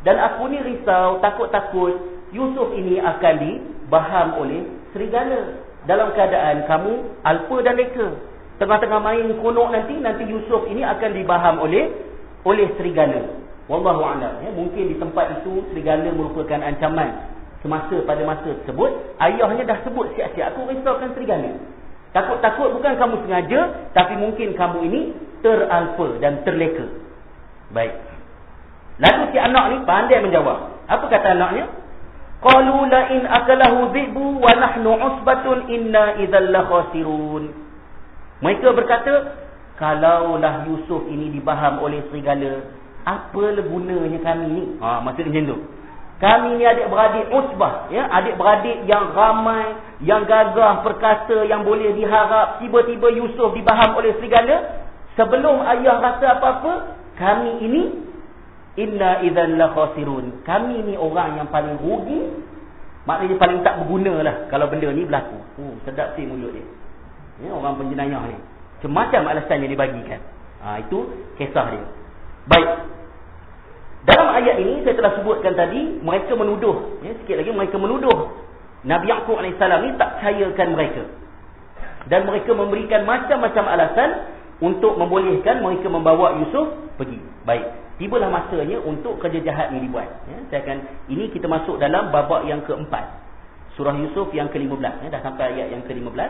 Dan aku ni risau, takut-takut Yusuf ini akan dibaham oleh serigala. Dalam keadaan kamu alpa dan leka. Tengah-tengah main konok nanti, nanti Yusuf ini akan dibaham oleh oleh serigala. Wallahu a'lam. Ya, mungkin di tempat itu serigala merupakan ancaman semasa pada masa tersebut. Ayahnya dah sebut siap-siap, aku risaukan serigala. Takut-takut bukan kamu sengaja, tapi mungkin kamu ini teralpa dan terleka. Baik. Lalu si anak ni pandai menjawab. Apa kata anaknya? Qalu la in akalahu dhi'bu wa nahnu usbatun inna idzal la khasirun. Mereka berkata, kalaulah Yusuf ini dibaham oleh serigala, apa gunanya kami ni? Ha, maksudnya macam tu. Kami ni adik-beradik usbah, ya, adik-beradik yang ramai, yang gagah, perkasa, yang boleh diharap. Tiba-tiba Yusuf dibaham oleh serigala. Sebelum ayah rasa apa-apa, kami ini inna idzal la khasirun. Kami ni orang yang paling rugi. Maknanya paling tak berguna lah kalau benda ni berlaku. Oh, sedap si mulut dia. Ya, orang penjenayah ni. Macam-macam alasan yang dibagikan. Ha, itu kisah dia. Baik. Dalam ayat ini saya telah sebutkan tadi, mereka menuduh, ya, sikit lagi mereka menuduh Nabi Yaqub alaihissalam ni tak percayakan mereka. Dan mereka memberikan macam-macam alasan untuk membolehkan mereka membawa Yusuf pergi. Baik. Tibalah masanya untuk kerja jahat ini dibuat. Ya, saya akan, ini kita masuk dalam babak yang keempat. Surah Yusuf yang ke lima belas. Ya, dah sampai ayat yang ke lima belas.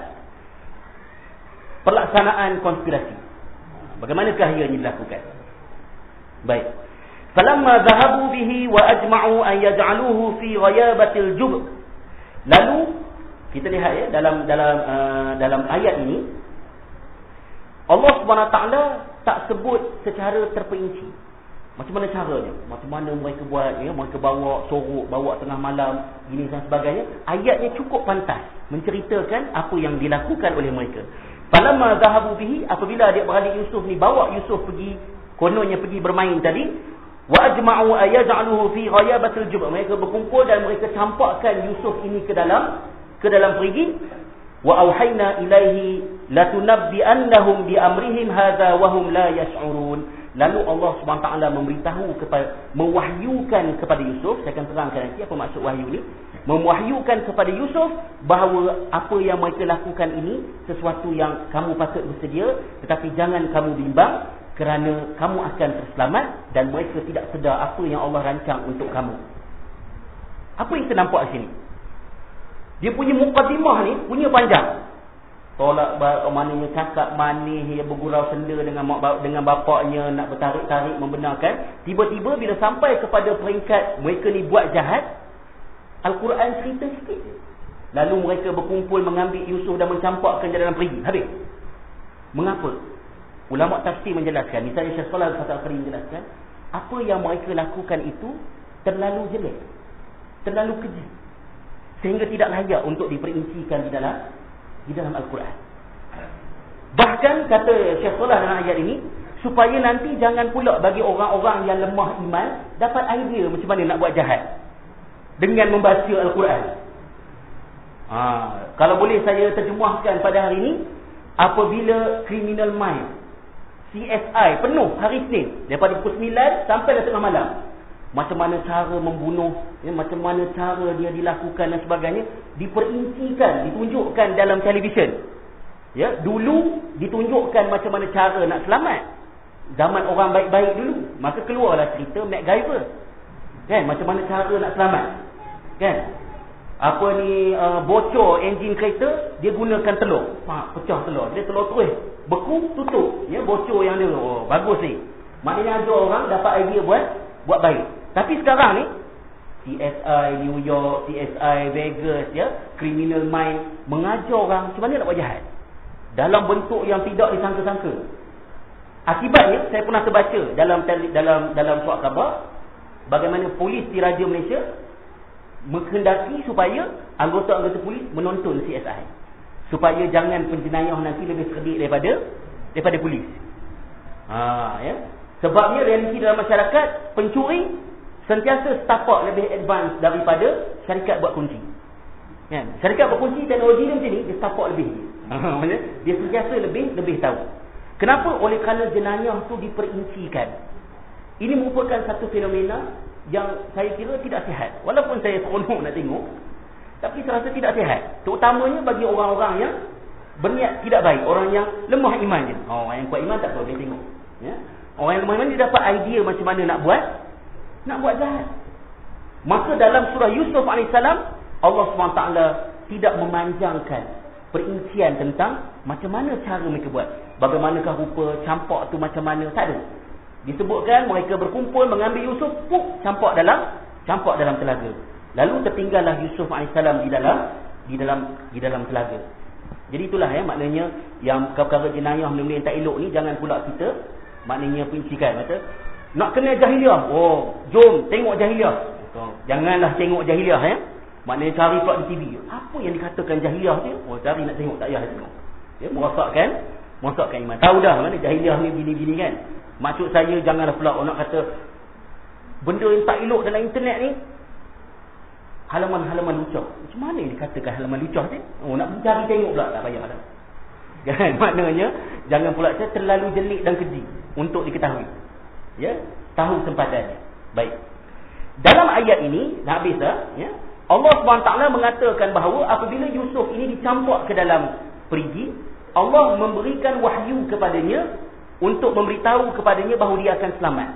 Pelaksanaan konspirasi. Bagaimanakah ia ini dilakukan? Baik. Falamma dhahabu bihi wa ajma'u an yaj'aluhu fi ghayabatil jub. Lalu kita lihat ya dalam dalam uh, dalam ayat ini Allah Subhanahu Wa Taala tak sebut secara terperinci macam mana caranya, macam mana mereka buat, ya, mereka bawa sorok, bawa tengah malam, gini dan sebagainya. Ayatnya cukup pantas menceritakan apa yang dilakukan oleh mereka. Falamma dhahabu bihi, apabila adik-beradik Yusuf ni bawa Yusuf pergi, kononnya pergi bermain tadi, wa ajma'u ayaj'aluhu fi ghayabatil jub. Mereka berkumpul dan mereka campakkan Yusuf ini ke dalam ke dalam perigi. Wa auhayna ilaihi latunabbi'annahum bi amrihim hadza wa hum la yash'urun. Lalu Allah Subhanahu Wa Taala memberitahu kepada, mewahyukan kepada Yusuf. Saya akan terangkan nanti apa maksud wahyu ni. Mewahyukan kepada Yusuf bahawa apa yang mereka lakukan ini sesuatu yang kamu patut bersedia, tetapi jangan kamu bimbang, kerana kamu akan terselamat dan mereka tidak sedar apa yang Allah rancang untuk kamu. Apa yang kita nampak di sini? Dia punya mukadimah ni punya panjang. Tolak maknanya cakap manis, dia bergurau senda dengan mak, dengan bapaknya, nak bertarik-tarik membenarkan. Tiba-tiba bila sampai kepada peringkat mereka ni buat jahat, Al-Quran cerita sikit. Lalu mereka berkumpul mengambil Yusuf dan mencampakkan dia dalam perigi. Habis. Mengapa? Ulama tafsir menjelaskan, misalnya Syekh Shalal Al-Fatihah menjelaskan, apa yang mereka lakukan itu terlalu jelek, terlalu keji, sehingga tidak layak untuk diperincikan di dalam di dalam Al-Quran. Bahkan kata Syekh Shalal dalam ayat ini, supaya nanti jangan pula bagi orang-orang yang lemah iman dapat idea macam mana nak buat jahat dengan membaca Al-Quran. Ha, kalau boleh saya terjemahkan pada hari ini, apabila Criminal Minds C S I penuh hari Isnin daripada pukul sembilan sampai dah tengah malam, macam mana cara membunuh, ya, macam mana cara dia dilakukan dan sebagainya, diperincikan, ditunjukkan dalam televisyen. Ya, dulu ditunjukkan macam mana cara nak selamat zaman orang baik-baik dulu, maka keluarlah cerita MacGyver, kan, macam mana cara nak selamat, kan. Apa ni, uh, bocor enjin kereta, dia gunakan telur, ha, pecah telur, dia telur terus beku, tutup, ya, bocor yang dia, oh, bagus ni. Maknanya ada orang dapat idea buat buat baik. Tapi sekarang ni C S I New York, C S I Vegas, ya, Criminal Minds mengajar orang macam mana nak buat jahat dalam bentuk yang tidak disangka-sangka. Akibatnya saya pernah terbaca dalam dalam dalam surat khabar bagaimana polis di Raja Malaysia menghendaki supaya anggota-anggota polis menonton C S I supaya jangan penjenayah nanti lebih cerdik daripada daripada polis. Ha, ya. Sebabnya realiti dalam masyarakat, pencuri sentiasa setapak lebih advance daripada syarikat buat kunci. Kan? Syarikat buat kunci teknologi dia macam ni, dia setapak lebih. Dia sentiasa lebih lebih tahu. Kenapa? Oleh kerana jenayah tu diperincikan. Ini merupakan satu fenomena yang saya kira tidak sihat. Walaupun saya seronok nak tengok, tapi saya rasa tidak sihat. Terutamanya bagi orang-orang yang berniat tidak baik, orang yang lemah imannya. Oh, orang yang kuat iman tak tahu dia tengok. Ya? Orang yang lemah iman dia dapat idea macam mana nak buat, nak buat jahat. Maka dalam surah Yusuf alaihissalam, Allah subhanahu wa taala tidak memanjangkan perincian tentang macam mana cara mereka buat. Bagaimanakah rupa campak tu macam mana, tak ada. Disebutkan mereka berkumpul mengambil Yusuf, puk, campak dalam campak dalam telaga. Lalu tertinggallah Yusuf alaihissalam di dalam di dalam di dalam telaga. Jadi itulah ya maknanya yang perkara jenayah benda-benda yang tak elok ni jangan pula kita maknanya perincikan. Kata nak kenal jahiliah, oh jom tengok jahiliah. Janganlah tengok jahiliah ya. Maknanya cari pula di T V. Apa yang dikatakan jahiliah tu? Oh cari nak tengok, tak payah tengok. Ya, merosakkan merosakkan iman. Tahu dah mana jahiliah ni gini-gini kan. Maksud saya janganlah pula orang nak kata benda yang tak elok dalam internet ni halaman-halaman lucah. Macam mana yang dikatakan halaman lucah tu? Oh nak cari tengok pula, tak payah dah. Kan? Maknanya jangan pula saya terlalu jelik dan keji untuk diketahui. Ya, tahu sempadannya. Baik. Dalam ayat ini dah habis dah, ya. Allah subhanahu wa taala mengatakan bahawa apabila Yusuf ini dicampak ke dalam perigi, Allah memberikan wahyu kepadanya untuk memberitahu kepadanya bahawa dia akan selamat.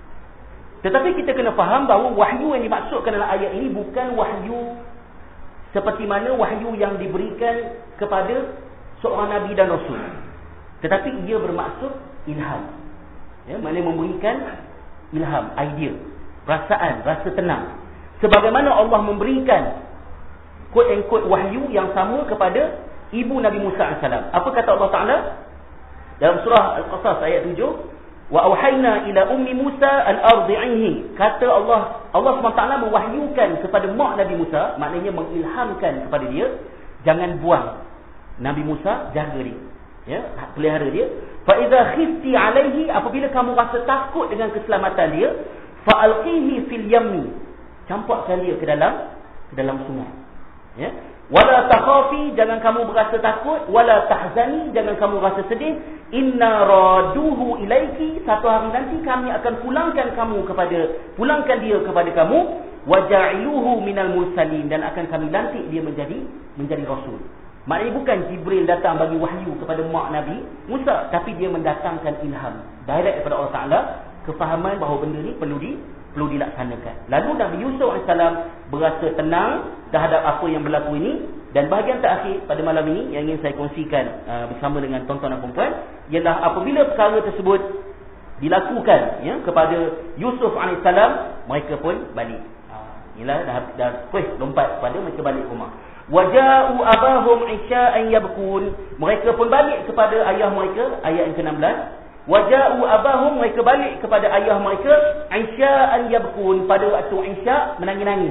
Tetapi kita kena faham bahawa wahyu yang dimaksudkan dalam ayat ini bukan wahyu seperti mana wahyu yang diberikan kepada seorang nabi dan rasul. Tetapi ia bermaksud ilham. Ya, maknanya memberikan ilham, idea, perasaan, rasa tenang. Sebagaimana Allah memberikan quote and quote wahyu yang sama kepada ibu Nabi Musa alaihissalam. Apa kata Allah Taala dalam surah Al-Qasas ayat tujuh, wa auhayna ila ummi Musa an ardi'ihi. Kata Allah, Allah subhanahu wa taala mewahyukan kepada mak Nabi Musa, maknanya mengilhamkan kepada dia, jangan buang Nabi Musa, jaga dia. Ya, pelihara dia. Fa idza khifti alaihi, apabila kamu rasa takut dengan keselamatan dia, fa alqihi fil yammi. Campakkan dia ke dalam ke dalam sungai. Ya. Wala takhafi, jangan kamu berasa takut, wala tahzani, jangan kamu rasa sedih, inna raduhu ilaiki, satu hari nanti kami akan pulangkan kamu kepada pulangkan dia kepada kamu, waja'iluhu minal mursalin, dan akan kami lantik dia menjadi menjadi rasul. Maknanya bukan Jibril datang bagi wahyu kepada mak Nabi Musa, tapi dia mendatangkan ilham direct kepada Allah Taala, kefahaman bahawa benda ni perlu di perlu dilaksanakan. Lalu Nabi Yusuf alaihissalam berasa tenang terhadap apa yang berlaku ini. Dan bahagian terakhir pada malam ini yang ingin saya kongsikan uh, bersama dengan tuan-tuan dan puan-puan ialah apabila perkara tersebut dilakukan ya, kepada Yusuf alaihissalam, mereka pun balik. Uh, inilah dah, dah terus lompat pada mereka balik rumah. Waja'u abahum isya'an yabkun, mereka pun balik kepada ayah mereka, ayat yang ke enam belas. Waja'u abahum, mereka balik kepada ayah mereka, isya'an yabkun, pada waktu isya' menangis-nangis.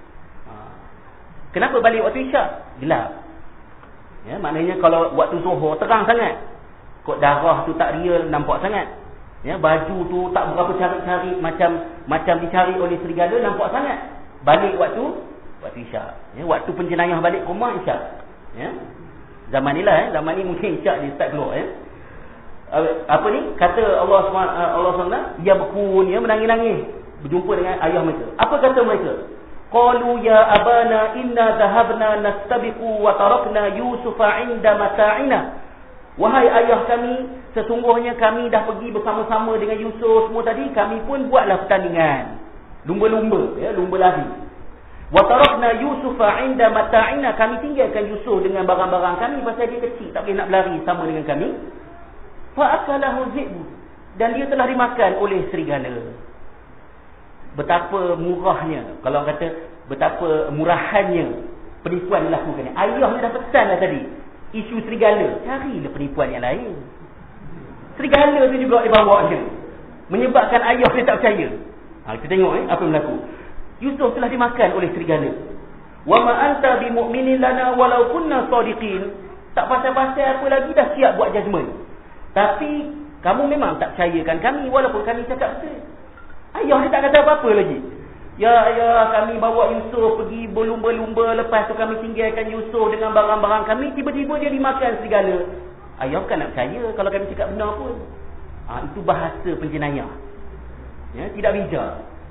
Kenapa balik waktu isya'? Gelap. Ya, maknanya kalau waktu zuhur terang sangat, kok darah tu tak real, nampak sangat. Ya, baju tu tak berapa cari-cari, macam macam dicari oleh serigala, nampak sangat. Balik waktu waktu isya'. Ya, waktu penjenayah balik rumah isya'. Ya. Zaman ni lah, eh. zaman ni mungkin isya' dia start keluar. Ya. Apa ni? Kata Allah Subhanahu Allah Subhanahu ya berkun, ya menangis-nangis berjumpa dengan ayah mereka. Apa kata mereka? Qalu ya abana inna dhahabna nastabiqu wa tarakna Yusufa 'inda mata'ina. Wahai ayah kami, sesungguhnya kami dah pergi bersama-sama dengan Yusuf semua tadi, kami pun buatlah pertandingan lumba-lumba, ya, lumba lari. Wa tarakna Yusufa 'inda mata'ina, kami tinggalkan Yusuf dengan barang-barang kami pasal dia kecil, tak boleh nak berlari sama dengan kami. Fa'akalahu zi'bu, dan dia telah dimakan oleh serigala. Betapa murahnya, kalau kata betapa murahannya penipuan dilakukan. Ayah ni dah pesan dah tadi, isu serigala, carilah penipuan yang lain. Serigala tu juga dibawanya, menyebabkan ayah dia tak percaya. Ha, kita tengok eh, apa yang berlaku. Yusuf telah dimakan oleh serigala. Wa ma anta bimu'minin lana walau kunna shadiqin, tak pasal-pasal apa lagi dah siap buat judgement. Tapi kamu memang tak percayakan kami walaupun kami cakap betul. Ayah dia tak kata apa-apa lagi. Ya ayah, kami bawa Yusuf pergi berlumba-lumba, lepas tu kami tinggalkan Yusuf dengan barang-barang kami, tiba-tiba dia dimakan serigala. Ayah bukan nak percaya kalau kami cakap benar pun. Ha, itu bahasa penjenayah. Ya, tidak bijak.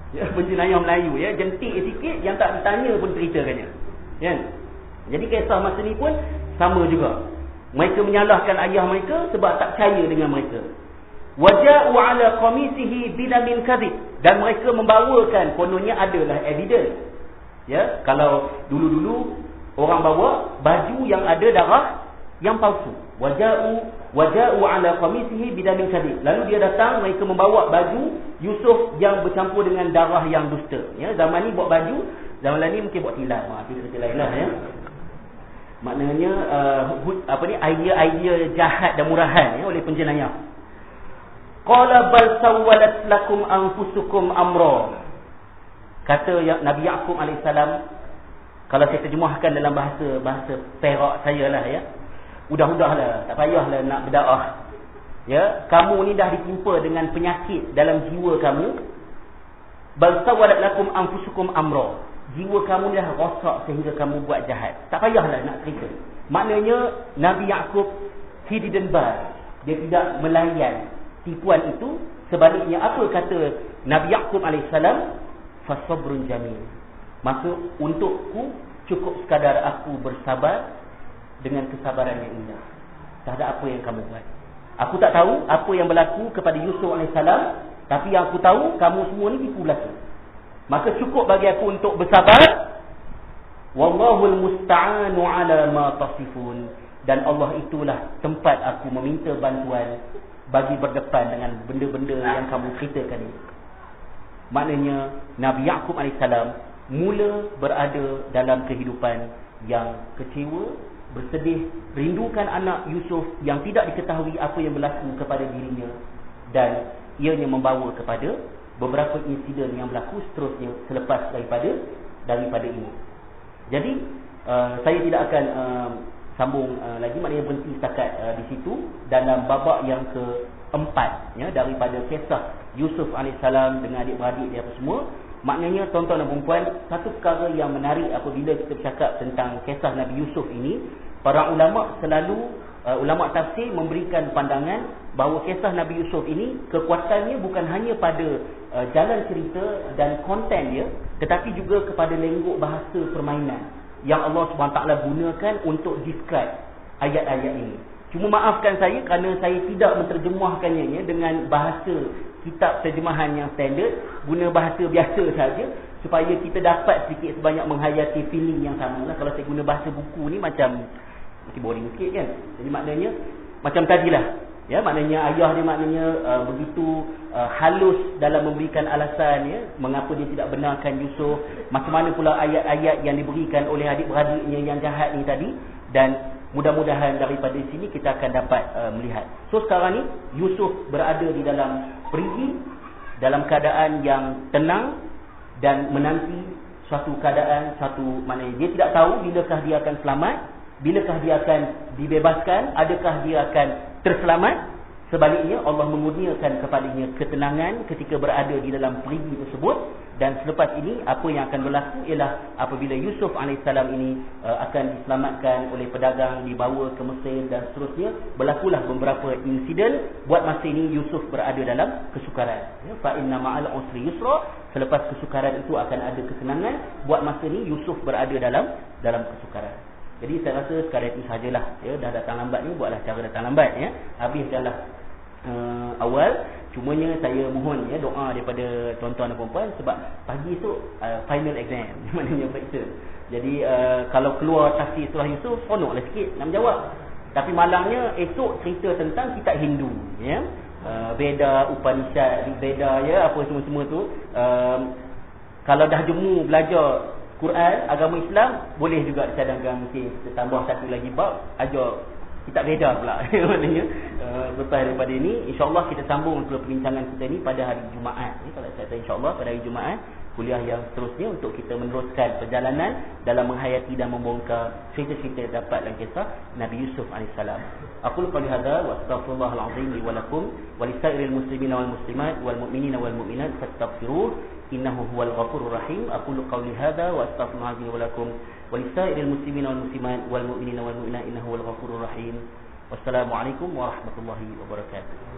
Ya, penjenayah Melayu ya, jentik sikit yang tak ditanya pun ceritakannya. Kan? Jadi kisah masa ni pun sama juga. Mereka menyalahkan ayah mereka sebab tak percaya dengan mereka. Waja'u 'ala qamisihi bidamin kadhib, dan mereka membawakan kononnya adalah evidence. Ya, kalau dulu-dulu orang bawa baju yang ada darah yang palsu. Waja'u waja'u 'ala qamisihi bidamin kadhib. Lalu dia datang, mereka membawa baju Yusuf yang bercampur dengan darah yang dusta. Ya, zaman ni buat baju, zaman lain ni mungkin buat tilap. Ha, itu cerita lainlah ya. Maknanya uh, apa ni, idea-idea jahat dan murahan ya oleh penjenayah. Qala bal sawwalat lakum anfusukum amra. Kata ya, Nabi Yaqub alaihissalam, kalau saya terjemahkan dalam bahasa bahasa perak saya lah ya, udah-udahlah, tak payahlah nak berdakwah. Ya, kamu ni dah ditimpa dengan penyakit dalam jiwa kamu. Bal sawwalat lakum anfusukum amra. Jiwa kamu dah rosak sehingga kamu buat jahat. Tak payahlah nak cerita. Maknanya Nabi Yaqub, he didn't buy. Dia tidak melayan tipuan itu. Sebaliknya apa kata Nabi Yaqub alaihissalam? Fasabrun jamil. Maka untukku cukup sekadar aku bersabar dengan kesabaran yang indah. Tak ada apa yang kamu buat. Aku tak tahu apa yang berlaku kepada Yusuf alaihissalam, tapi yang aku tahu, kamu semua ni tipu belaka. Maka cukup bagi aku untuk bersabar. Wallahul musta'anu 'ala ma tasifun. Dan Allah itulah tempat aku meminta bantuan bagi berdepan dengan benda-benda yang kamu ceritakan ini. Maknanya Nabi Yaqub alaihissalam mula berada dalam kehidupan yang kecewa, bersedih, rindukan anak Yusuf yang tidak diketahui apa yang berlaku kepada dirinya, dan ianya membawa kepada beberapa insiden yang berlaku seterusnya selepas daripada daripada ini. Jadi uh, saya tidak akan uh, sambung uh, lagi, maknanya berhenti setakat uh, di situ dalam babak yang keempat ya, daripada kisah Yusuf alaihissalam dengan adik-beradik dia apa semua. Maknanya tuan-tuan dan puan-puan, satu perkara yang menarik apabila kita bercakap tentang kisah Nabi Yusuf ini, para ulama selalu uh, ulama tafsir memberikan pandangan bahawa kisah Nabi Yusuf ini kekuatannya bukan hanya pada uh, jalan cerita dan konten dia, tetapi juga kepada lenggok bahasa permainan yang Allah subhanahu wa taala gunakan untuk describe ayat-ayat ini. Cuma maafkan saya kerana saya tidak menterjemahkannya ya, dengan bahasa kitab terjemahan yang standard, guna bahasa biasa saja supaya kita dapat sedikit sebanyak menghayati feeling yang sama lah. Kalau saya guna bahasa buku ni macam mungkin boring sikit kan. Jadi maknanya macam tadilah ya, maknanya ayah dia maknanya uh, begitu uh, halus dalam memberikan alasan ya, mengapa dia tidak benarkan Yusuf, macam mana pula ayat-ayat yang diberikan oleh adik-beradiknya yang jahat ni tadi, dan mudah-mudahan daripada sini kita akan dapat uh, melihat. So sekarang ni Yusuf berada di dalam perigi dalam keadaan yang tenang dan menanti suatu keadaan, satu maknanya dia tidak tahu bilakah dia akan selamat, bilakah dia akan dibebaskan, adakah dia akan terselamat. Sebaliknya Allah mengurniakan kepadanya ketenangan ketika berada di dalam perigi tersebut, dan selepas ini apa yang akan berlaku ialah apabila Yusuf alaihissalam ini uh, akan diselamatkan oleh pedagang, dibawa ke Mesir dan seterusnya, berlakulah beberapa insiden. Buat masa ini Yusuf berada dalam kesukaran ya, fa inna ma'al usri yusra. Selepas kesukaran itu akan ada kesenangan. Buat masa ini Yusuf berada dalam dalam kesukaran. Jadi saya rasa sekadar itu sajalah ya, dah datang lambat ni, buatlah cara datang lambat ya. Habiskanlah uh, awal. Cumanya saya mohon ya doa daripada tuan-tuan dan puan-puan, sebab pagi esok uh, final exam, maknanya periksa. Jadi uh, kalau keluar tafsir surah Yusuf, seronoklah sikit nak menjawab. Tapi malangnya esok cerita tentang kitab Hindu ya. Uh, Veda, Upanishad, Veda ya, apa semua-semua tu. Uh, kalau dah jemu belajar Quran, agama Islam, boleh juga dicadangkan mungkin kita tambah satu lagi bab, ajar kitab Veda pula. Maknanya uh, lepas daripada ini insya-Allah kita sambung perbincangan kita ni pada hari Jumaat ni. Kalau saya kata insya-Allah pada hari Jumaat kuliah yang seterusnya untuk kita meneruskan perjalanan dalam menghayati dan membongkar cerita-cerita yang dapat dalam kisah Nabi Yusuf alaihissalam. Aqulu qali hadza wa astaghfirullahal azim li wa lakum wa lisairil muslimina wal muslimat wal mu'minina wal mu'minat fastaghfiruh innahu huwal ghafurur rahim. Aqulu qawli hadza wa astaghfirullahal azim li wa lakum wa lisairil muslimina wal muslimat wal mu'minina wal mu'minat innahu huwal ghafurur rahim. Wassalamu alaikum warahmatullahi wabarakatuh.